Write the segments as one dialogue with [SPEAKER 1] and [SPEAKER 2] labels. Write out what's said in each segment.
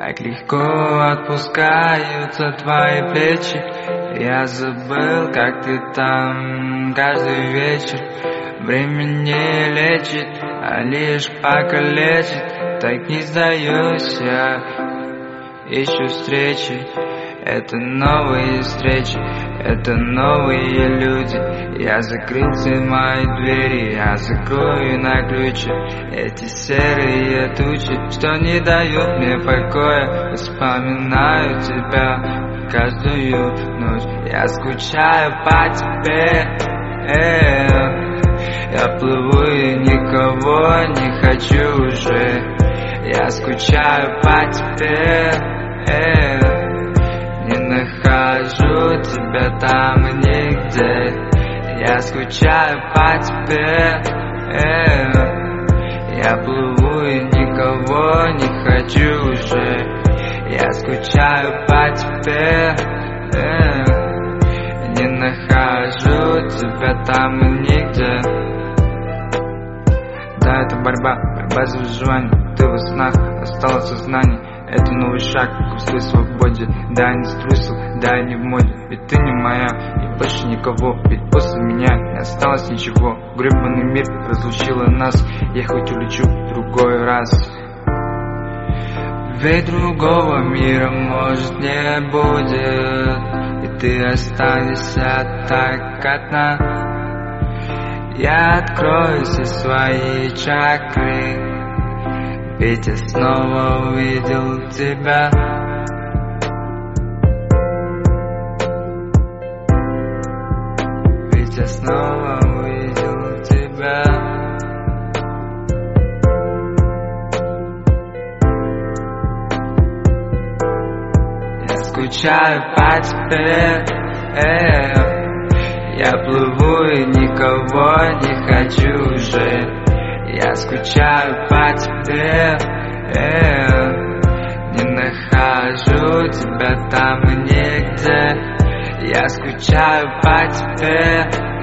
[SPEAKER 1] Так легко отпускаются твои плечи. Я забыл, как ты там каждый вечер. Время не лечит, а лишь покалечит. Так не сдаюсь я, ищу встречи. Это новые встречи, это новые люди. Я закрыл все мои двери, я закрою на ключи. Эти серые тучи, что не дают мне покоя. Вспоминаю тебя каждую ночь. Я скучаю по тебе. Я плыву и никого не хочу уже. Я скучаю по тебе. Не нахожу тебя там нигде. Я скучаю по тебе. Я плыву и никого не хочу уже. Я скучаю по тебе. Не нахожу тебя там нигде. Да, это борьба за выживание. Ты во снах, осталось сознание. Это новый шаг к своей свободе. Да, не струсил, да, не в моде. Ведь ты не моя, и больше никого. Ведь после меня не осталось ничего. Гребаный мир разлучила нас. Я хоть улечу в другой раз. Ведь другого мира может не будет, и ты останешься так одна. Я открою все свои чакры, ведь я снова увидел тебя. Ведь я снова увидел тебя. Я скучаю по тебе. Я плыву и никого не хочу уже. Я скучаю по тебе. Не нахожу тебя там нигде. Я скучаю по тебе.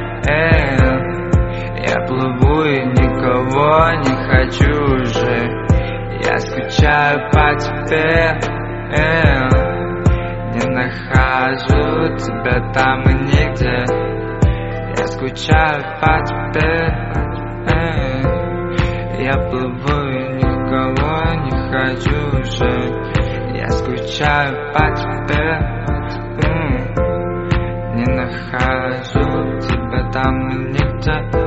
[SPEAKER 1] Я плыву и никого не хочу уже. Я скучаю по тебе. Не нахожу тебя там нигде. Я скучаю по тебе. Я плыву и никого не хочу уже. Я скучаю по тебе. Не нахожу тебя там нигде.